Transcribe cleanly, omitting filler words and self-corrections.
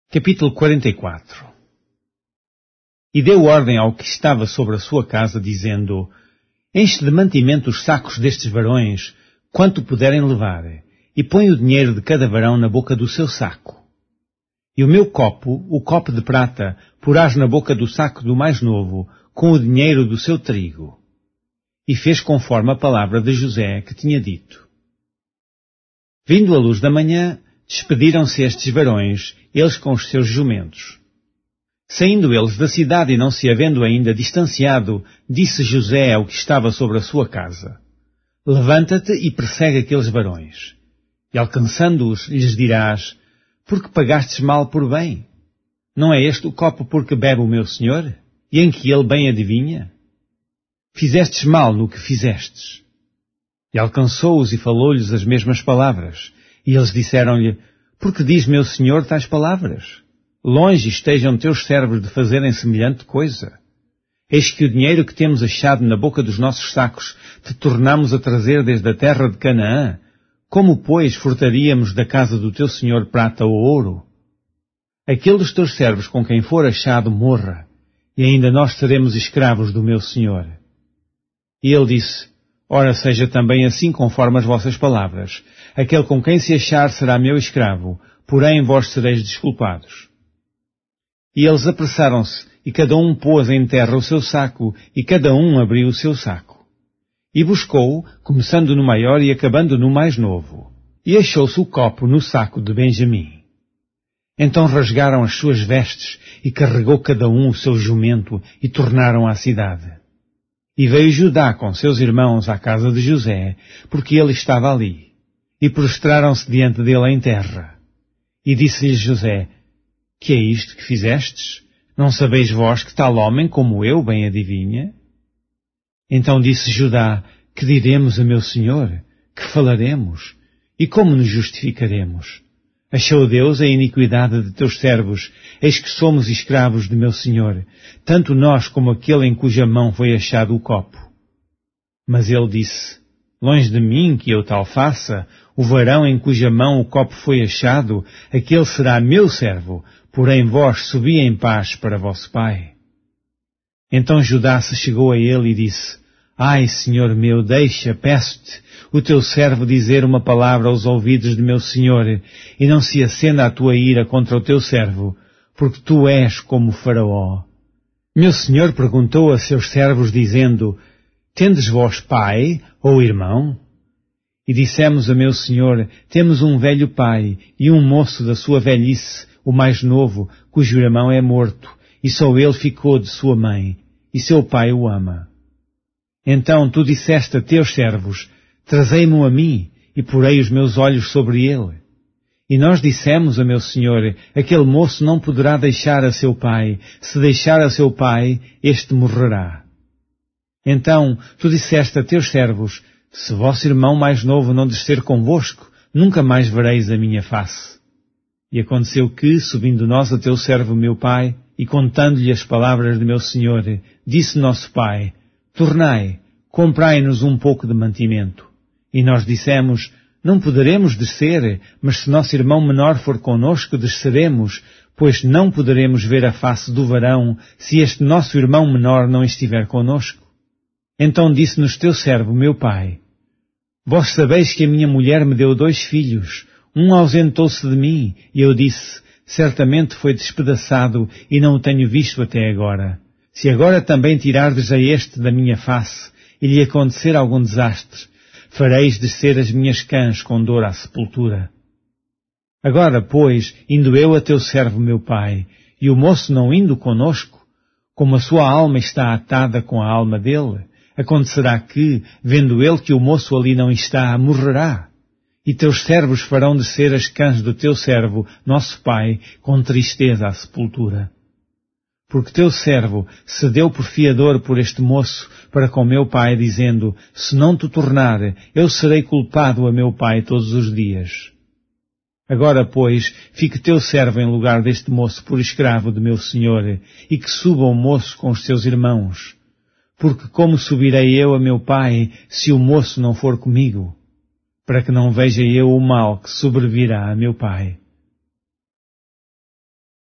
Capítulo 44. E deu ordem ao que estava sobre a sua casa, dizendo: Enche de mantimento os sacos destes varões, quanto puderem levar, e põe o dinheiro de cada varão na boca do seu saco. E o meu copo, o copo de prata, porás na boca do saco do mais novo, com o dinheiro do seu trigo. E fez conforme a palavra de José, que tinha dito. Vindo a luz da manhã, despediram-se estes varões, eles com os seus jumentos. Saindo eles da cidade e não se havendo ainda distanciado, disse José ao que estava sobre a sua casa: Levanta-te e persegue aqueles varões. E alcançando-os, lhes dirás: Por que pagastes mal por bem? Não é este o copo por que bebe o meu senhor, e em que ele bem adivinha? Fizestes mal no que fizestes. E alcançou-os e falou-lhes as mesmas palavras. E eles disseram-lhe: Por que diz meu senhor tais palavras? Longe estejam teus servos de fazerem semelhante coisa. Eis que o dinheiro que temos achado na boca dos nossos sacos te tornamos a trazer desde a terra de Canaã. Como, pois, furtaríamos da casa do teu senhor prata ou ouro? Aquele dos teus servos com quem for achado morra, e ainda nós seremos escravos do meu senhor. E ele disse: Ora, seja também assim conforme as vossas palavras. Aquele com quem se achar será meu escravo, porém vós sereis desculpados. E eles apressaram-se, e cada um pôs em terra o seu saco, e cada um abriu o seu saco. E buscou, começando no maior e acabando no mais novo. E achou-se o copo no saco de Benjamim. Então rasgaram as suas vestes, e carregou cada um o seu jumento, e tornaram à cidade. E veio Judá com seus irmãos à casa de José, porque ele estava ali. E prostraram-se diante dele em terra. E disse-lhes José: Que é isto que fizestes? Não sabeis vós que tal homem como eu bem adivinha? Então disse Judá: Que diremos a meu senhor? Que falaremos? E como nos justificaremos? Achou Deus a iniquidade de teus servos, eis que somos escravos de meu senhor, tanto nós como aquele em cuja mão foi achado o copo. Mas ele disse: Longe de mim que eu tal faça, o varão em cuja mão o copo foi achado, aquele será meu servo, porém vós subi em paz para vosso pai. Então Judá se chegou a ele e disse: Ai, senhor meu, deixa, peço-te, o teu servo dizer uma palavra aos ouvidos de meu senhor, e não se acenda a tua ira contra o teu servo, porque tu és como Faraó. Meu senhor perguntou a seus servos, dizendo: Tendes vós pai ou irmão? E dissemos a meu senhor: Temos um velho pai e um moço da sua velhice, o mais novo, cujo irmão é morto, e só ele ficou de sua mãe, e seu pai o ama. Então tu disseste a teus servos: Trazei-mo a mim, e porei os meus olhos sobre ele. E nós dissemos a meu senhor: Aquele moço não poderá deixar a seu pai. Se deixar a seu pai, este morrerá. Então tu disseste a teus servos: Se vosso irmão mais novo não descer convosco, nunca mais vereis a minha face. E aconteceu que, subindo nós a teu servo meu pai, e contando-lhe as palavras de meu senhor, disse nosso pai: Tornai, comprai-nos um pouco de mantimento. E nós dissemos: Não poderemos descer, mas se nosso irmão menor for conosco, desceremos, pois não poderemos ver a face do varão, se este nosso irmão menor não estiver conosco. Então disse-nos teu servo, meu pai: Vós sabeis que a minha mulher me deu 2 filhos, um ausentou-se de mim, e eu disse: Certamente foi despedaçado, e não o tenho visto até agora. Se agora também tirardes a este da minha face, e lhe acontecer algum desastre, fareis descer as minhas cãs com dor à sepultura. Agora, pois, indo eu a teu servo meu pai, e o moço não indo conosco, como a sua alma está atada com a alma dele, acontecerá que, vendo ele que o moço ali não está, morrerá. E teus servos farão descer as cãs do teu servo, nosso pai, com tristeza à sepultura. Porque teu servo se deu por fiador por este moço para com meu pai, dizendo: Se não te tornar, eu serei culpado a meu pai todos os dias. Agora, pois, fique teu servo em lugar deste moço por escravo de meu senhor, e que suba o moço com os seus irmãos. Porque como subirei eu a meu pai, se o moço não for comigo? Para que não veja eu o mal que sobrevirá a meu pai.